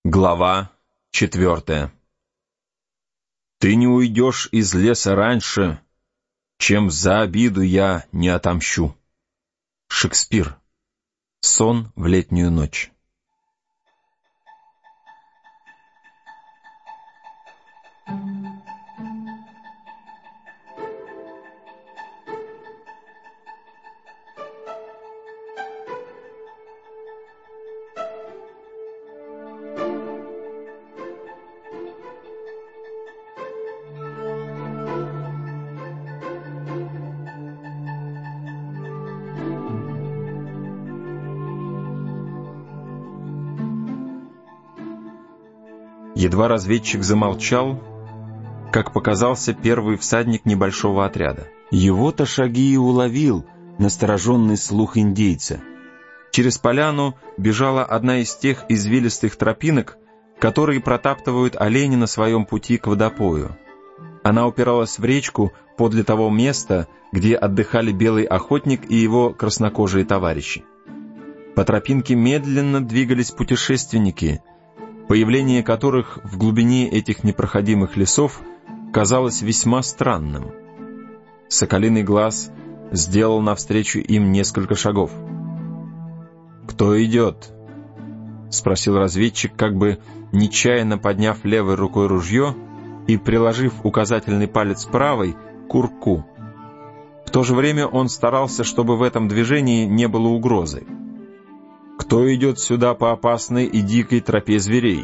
Глава 4. Ты не уйдешь из леса раньше, чем за обиду я не отомщу. Шекспир. Сон в летнюю ночь. Едва разведчик замолчал, как показался первый всадник небольшого отряда. Его-то шаги и уловил настороженный слух индейца. Через поляну бежала одна из тех извилистых тропинок, которые протаптывают олени на своем пути к водопою. Она упиралась в речку подле того места, где отдыхали белый охотник и его краснокожие товарищи. По тропинке медленно двигались путешественники, появление которых в глубине этих непроходимых лесов казалось весьма странным. Соколиный глаз сделал навстречу им несколько шагов. «Кто идет?» — спросил разведчик, как бы нечаянно подняв левой рукой ружье и приложив указательный палец правой к курку. В то же время он старался, чтобы в этом движении не было угрозы. «Кто идет сюда по опасной и дикой тропе зверей?»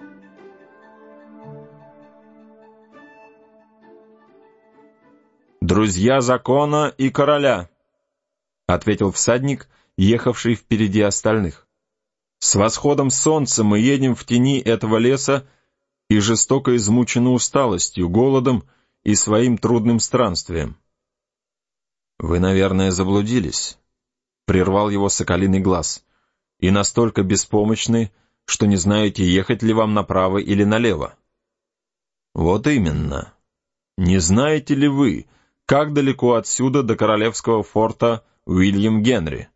«Друзья закона и короля», — ответил всадник, ехавший впереди остальных. «С восходом солнца мы едем в тени этого леса и жестоко измучены усталостью, голодом и своим трудным странствием». «Вы, наверное, заблудились», — прервал его соколиный глаз, «и настолько беспомощны, что не знаете, ехать ли вам направо или налево». «Вот именно. Не знаете ли вы, как далеко отсюда до королевского форта Уильям Генри?»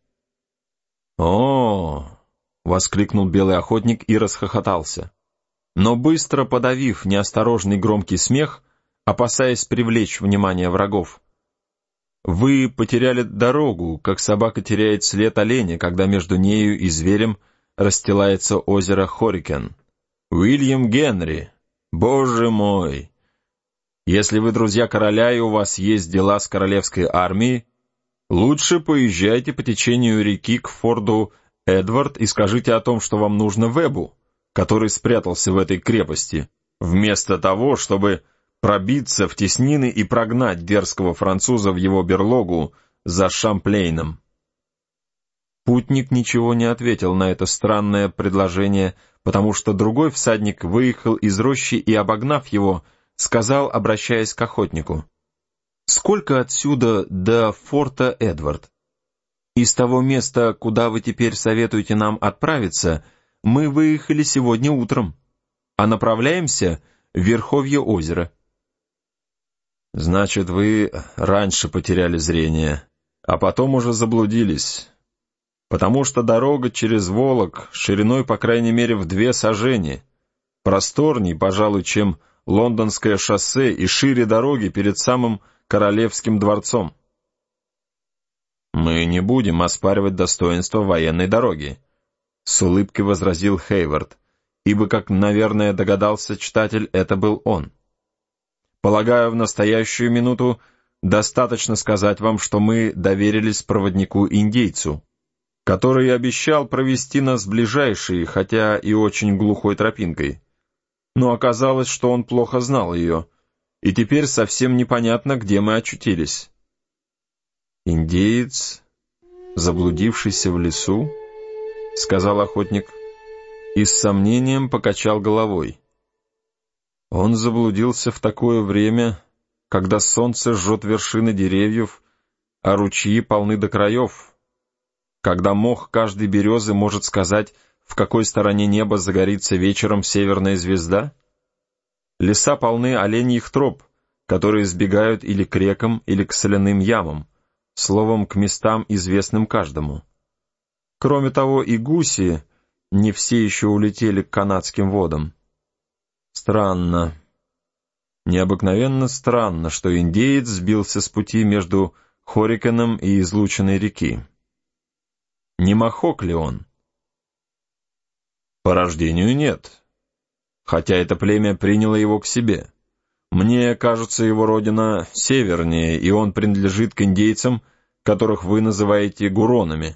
«О!» — воскликнул белый охотник и расхохотался. Но быстро подавив неосторожный громкий смех, опасаясь привлечь внимание врагов: «Вы потеряли дорогу, как собака теряет след оленя, когда между нею и зверем расстилается озеро Хорикен. Уильям Генри! Боже мой! Если вы друзья короля и у вас есть дела с королевской армией, лучше поезжайте по течению реки к форту Эдвард и скажите о том, что вам нужно Вебу, который спрятался в этой крепости, вместо того, чтобы пробиться в теснины и прогнать дерзкого француза в его берлогу за Шамплейном». Путник ничего не ответил на это странное предложение, потому что другой всадник выехал из рощи и, обогнав его, сказал, обращаясь к охотнику: «Сколько отсюда до форта Эдвард? Из того места, куда вы теперь советуете нам отправиться, мы выехали сегодня утром, а направляемся в верховье озера». «Значит, вы раньше потеряли зрение, а потом уже заблудились, потому что дорога через Волок шириной, по крайней мере, в 2 сажени, просторней, пожалуй, чем Лондонское шоссе и шире дороги перед самым Королевским дворцом». «Мы не будем оспаривать достоинство военной дороги», — с улыбкой возразил Хейвард, ибо, как, наверное, догадался читатель, это был он. «Полагаю, в настоящую минуту достаточно сказать вам, что мы доверились проводнику-индейцу, который обещал провести нас ближайшей, хотя и очень глухой тропинкой. Но оказалось, что он плохо знал ее, и теперь совсем непонятно, где мы очутились». «Индеец, заблудившийся в лесу?» — сказал охотник, и с сомнением покачал головой. «Он заблудился в такое время, когда солнце жжет вершины деревьев, а ручьи полны до краев, когда мох каждой березы может сказать, в какой стороне неба загорится вечером северная звезда. Леса полны оленьих троп, которые сбегают или к рекам, или к соляным ямам, словом, к местам, известным каждому. Кроме того, и гуси, не все еще улетели к канадским водам. Странно, необыкновенно странно, что индеец сбился с пути между Хорикеном и излученной реки. Не Мохок ли он? По рождению нет, хотя это племя приняло его к себе. Мне кажется, его родина севернее, и он принадлежит к индейцам, которых вы называете гуронами.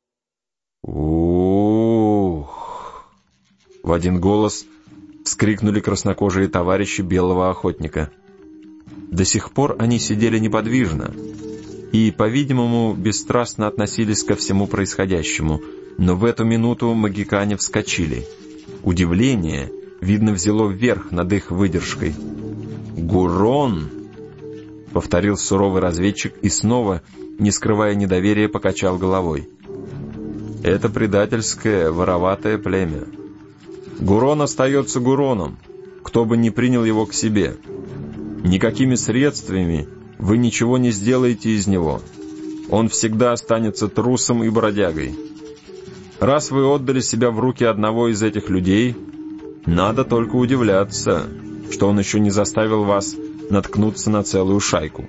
Ух! В один голос вскрикнули краснокожие товарищи белого охотника. До сих пор они сидели неподвижно и, по-видимому, бесстрастно относились ко всему происходящему, но в эту минуту магикане вскочили. Удивление, видно, взяло вверх над их выдержкой. «Гурон!» — повторил суровый разведчик и снова, не скрывая недоверия, покачал головой. «Это предательское, вороватое племя. Гурон остается Гуроном, кто бы ни принял его к себе. Никакими средствами вы ничего не сделаете из него. Он всегда останется трусом и бродягой. Раз вы отдали себя в руки одного из этих людей, надо только удивляться, что он еще не заставил вас наткнуться на целую шайку.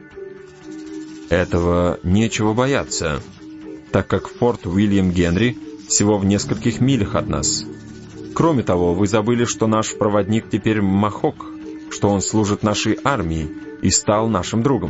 Этого нечего бояться, так как форт Уильям Генри всего в нескольких милях от нас. Кроме того, вы забыли, что наш проводник теперь Мохок, что он служит нашей армии и стал нашим другом.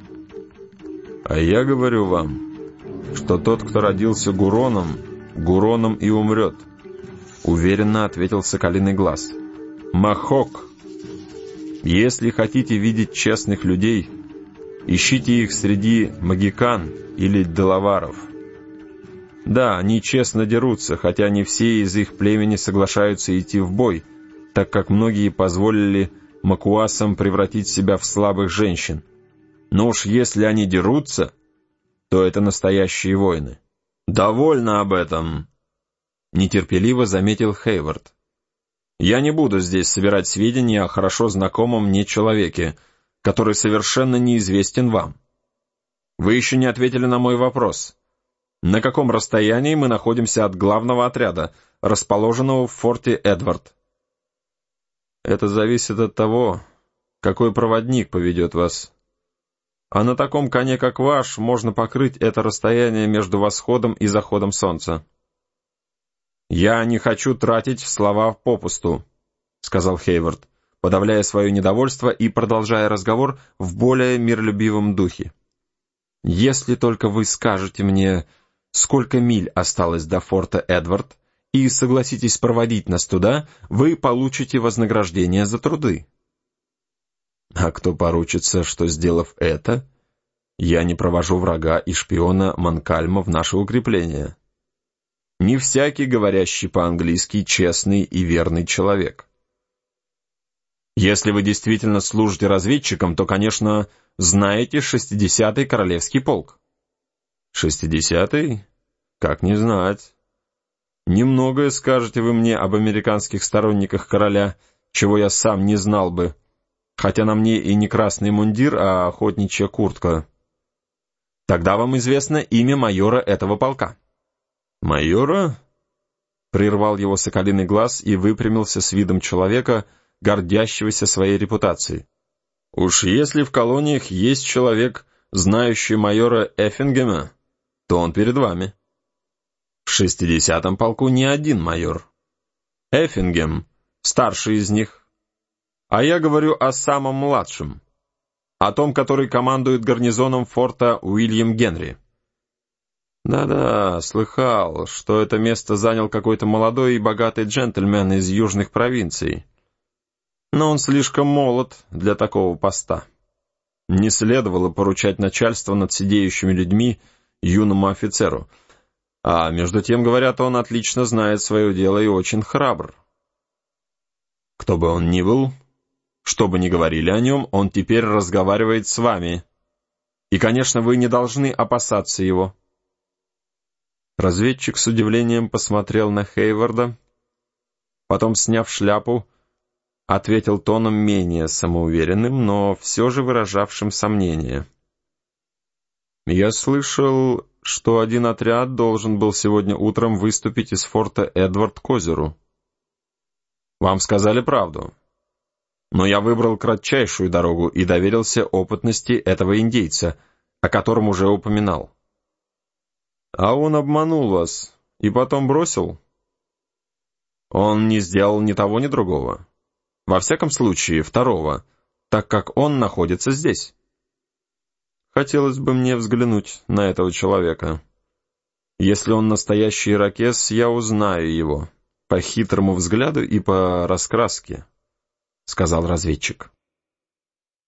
А я говорю вам, что тот, кто родился Гуроном, Гуроном и умрет, уверенно ответил Соколиный Глаз. Мохок! Если хотите видеть честных людей, ищите их среди магикан или делаваров. Да, они честно дерутся, хотя не все из их племени соглашаются идти в бой, так как многие позволили макуасам превратить себя в слабых женщин. Но уж если они дерутся, то это настоящие воины. «Довольно об этом», — нетерпеливо заметил Хейвард. «Я не буду здесь собирать сведения о хорошо знакомом мне человеке, который совершенно неизвестен вам. Вы еще не ответили на мой вопрос. На каком расстоянии мы находимся от главного отряда, расположенного в форте Эдвард?» «Это зависит от того, какой проводник поведет вас. А на таком коне, как ваш, можно покрыть это расстояние между восходом и заходом солнца». «Я не хочу тратить слова попусту», — сказал Хейвард, подавляя свое недовольство и продолжая разговор в более миролюбивом духе. «Если только вы скажете мне, сколько миль осталось до форта Эдвард, и согласитесь проводить нас туда, вы получите вознаграждение за труды». «А кто поручится, что, сделав это, я не провожу врага и шпиона Манкальма в наше укрепление? Не всякий, говорящий по-английски, честный и верный человек. Если вы действительно служите разведчиком, то, конечно, знаете 60-й Королевский полк». «60-й? Как не знать. Немногое скажете вы мне об американских сторонниках короля, чего я сам не знал бы, хотя на мне и не красный мундир, а охотничья куртка. Тогда вам известно имя майора этого полка». «Майора?» — прервал его Соколиный Глаз и выпрямился с видом человека, гордящегося своей репутацией. «Уж если в колониях есть человек, знающий майора Эффингема, то он перед вами. В 60-м полку не один майор. Эффингем — старший из них. А я говорю о самом младшем, о том, который командует гарнизоном форта Уильям Генри». «Да-да, слыхал, что это место занял какой-то молодой и богатый джентльмен из южных провинций. Но он слишком молод для такого поста. Не следовало поручать начальство над сидеющими людьми юному офицеру. А между тем, говорят, он отлично знает свое дело и очень храбр. Кто бы он ни был, что бы ни говорили о нем, он теперь разговаривает с вами. И, конечно, вы не должны опасаться его». Разведчик с удивлением посмотрел на Хейварда, потом, сняв шляпу, ответил тоном менее самоуверенным, но все же выражавшим сомнение. «Я слышал, что один отряд должен был сегодня утром выступить из форта Эдвард к озеру. Вам сказали правду. Но я выбрал кратчайшую дорогу и доверился опытности этого индейца, о котором уже упоминал. А он обманул вас и потом бросил? Он не сделал ни того, ни другого. Во всяком случае, второго, так как он находится здесь. Хотелось бы мне взглянуть на этого человека. Если он настоящий ирокез, я узнаю его по хитрому взгляду и по раскраске, — сказал разведчик.